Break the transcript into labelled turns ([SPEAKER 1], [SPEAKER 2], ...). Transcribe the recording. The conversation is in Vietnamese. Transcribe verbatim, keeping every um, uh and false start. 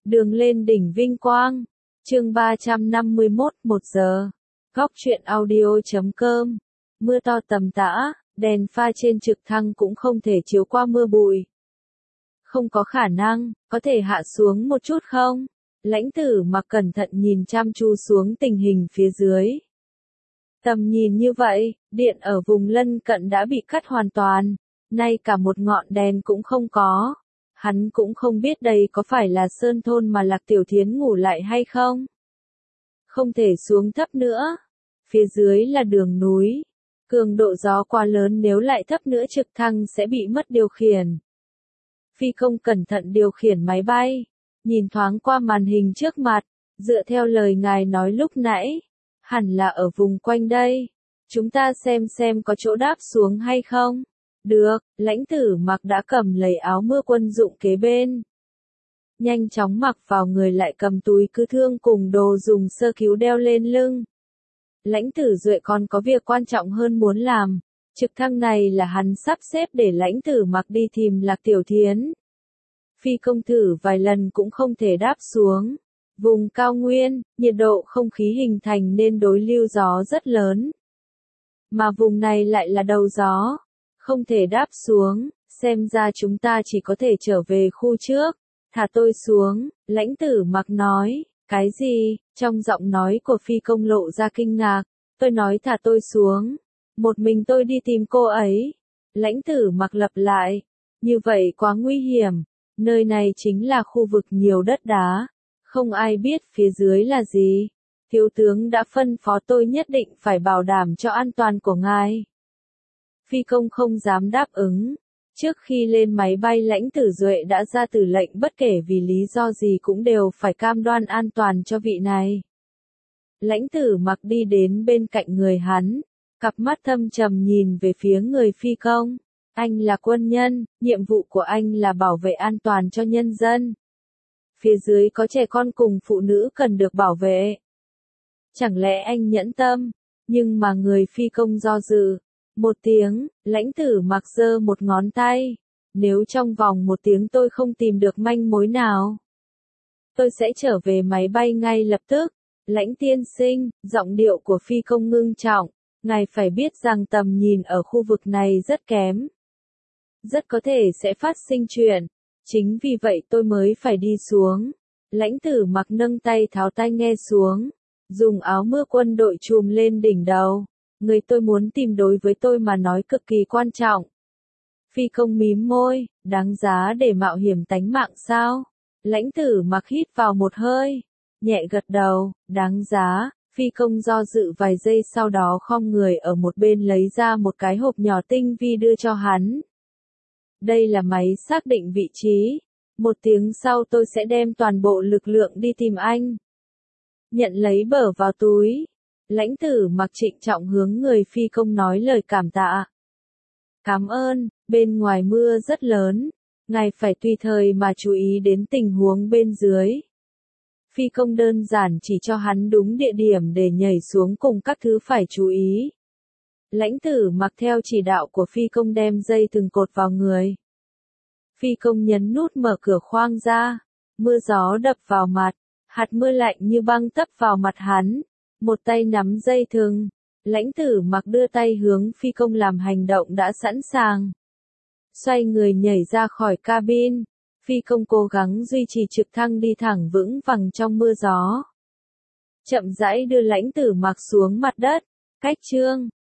[SPEAKER 1] Đường lên đỉnh vinh quang. Chương ba trăm năm mươi mốt, một giờ. Góc truyện audio chấm com. Mưa to tầm tã, đèn pha trên trực thăng cũng không thể chiếu qua mưa bụi. Không có khả năng, có thể hạ xuống một chút không? Lãnh Tử Mặc cẩn thận nhìn chăm chú xuống tình hình phía dưới. Tầm nhìn như vậy, điện ở vùng lân cận đã bị cắt hoàn toàn, nay cả một ngọn đèn cũng không có. Hắn cũng không biết đây có phải là sơn thôn mà Lạc Tiểu Thiến ngủ lại hay không. Không thể xuống thấp nữa. Phía dưới là đường núi. Cường độ gió quá lớn, nếu lại thấp nữa trực thăng sẽ bị mất điều khiển. Phi công cẩn thận điều khiển máy bay. Nhìn thoáng qua màn hình trước mặt. Dựa theo lời ngài nói lúc nãy. Hẳn là ở vùng quanh đây. Chúng ta xem xem có chỗ đáp xuống hay không. Được, Lãnh Tử Mặc đã cầm lấy áo mưa quân dụng kế bên. Nhanh chóng mặc vào người, lại cầm túi cứu thương cùng đồ dùng sơ cứu đeo lên lưng. Lãnh Tử Duệ còn có việc quan trọng hơn muốn làm. Trực thăng này là hắn sắp xếp để Lãnh Tử Mặc đi tìm Lạc Tiểu Thiến. Phi công thử vài lần cũng không thể đáp xuống. Vùng cao nguyên, nhiệt độ không khí hình thành nên đối lưu gió rất lớn. Mà vùng này lại là đầu gió. Không thể đáp xuống, xem ra chúng ta chỉ có thể trở về khu trước. Thả tôi xuống, Lãnh Tử Mặc nói. Cái gì? Trong giọng nói của phi công lộ ra kinh ngạc. Tôi nói thả tôi xuống. Một mình tôi đi tìm cô ấy. Lãnh Tử Mặc lặp lại. Như vậy quá nguy hiểm. Nơi này chính là khu vực nhiều đất đá. Không ai biết phía dưới là gì. Thiếu tướng đã phân phó tôi nhất định phải bảo đảm cho an toàn của ngài. Phi công không dám đáp ứng. Trước khi lên máy bay, Lãnh Tử Duệ đã ra tử lệnh bất kể vì lý do gì cũng đều phải cam đoan an toàn cho vị này. Lãnh Tử Mặc đi đến bên cạnh người hắn, cặp mắt thâm trầm nhìn về phía người phi công. Anh là quân nhân, nhiệm vụ của anh là bảo vệ an toàn cho nhân dân. Phía dưới có trẻ con cùng phụ nữ cần được bảo vệ. Chẳng lẽ anh nhẫn tâm? Nhưng mà người phi công do dự. Một tiếng, Lãnh Tử Mặc giơ một ngón tay. Nếu trong vòng một tiếng tôi không tìm được manh mối nào, tôi sẽ trở về máy bay ngay lập tức. Lãnh tiên sinh, giọng điệu của phi công ngưng trọng. Ngài phải biết rằng tầm nhìn ở khu vực này rất kém. Rất có thể sẽ phát sinh chuyện. Chính vì vậy tôi mới phải đi xuống. Lãnh Tử Mặc nâng tay tháo tai nghe xuống. Dùng áo mưa quân đội trùm lên đỉnh đầu. Người tôi muốn tìm đối với tôi mà nói cực kỳ quan trọng. Phi công mím môi, đáng giá để mạo hiểm tánh mạng sao? Lãnh Tử Mặc hít vào một hơi, nhẹ gật đầu, đáng giá. Phi công do dự vài giây, sau đó khom người ở một bên lấy ra một cái hộp nhỏ tinh vi đưa cho hắn. Đây là máy xác định vị trí. Một tiếng sau tôi sẽ đem toàn bộ lực lượng đi tìm anh. Nhận lấy bở vào túi. Lãnh Tử Mặc trịnh trọng hướng người phi công nói lời cảm tạ. Cảm ơn, bên ngoài mưa rất lớn. Ngài phải tùy thời mà chú ý đến tình huống bên dưới. Phi công đơn giản chỉ cho hắn đúng địa điểm để nhảy xuống cùng các thứ phải chú ý. Lãnh Tử Mặc theo chỉ đạo của phi công đem dây thừng cột vào người. Phi công nhấn nút mở cửa khoang ra. Mưa gió đập vào mặt. Hạt mưa lạnh như băng tấp vào mặt hắn. Một tay nắm dây thừng. Lãnh Tử Mặc đưa tay hướng phi công làm hành động đã sẵn sàng. Xoay người nhảy ra khỏi cabin. Phi công cố gắng duy trì trực thăng đi thẳng vững vàng trong mưa gió. Chậm rãi đưa Lãnh Tử Mặc xuống mặt đất. Cách chương.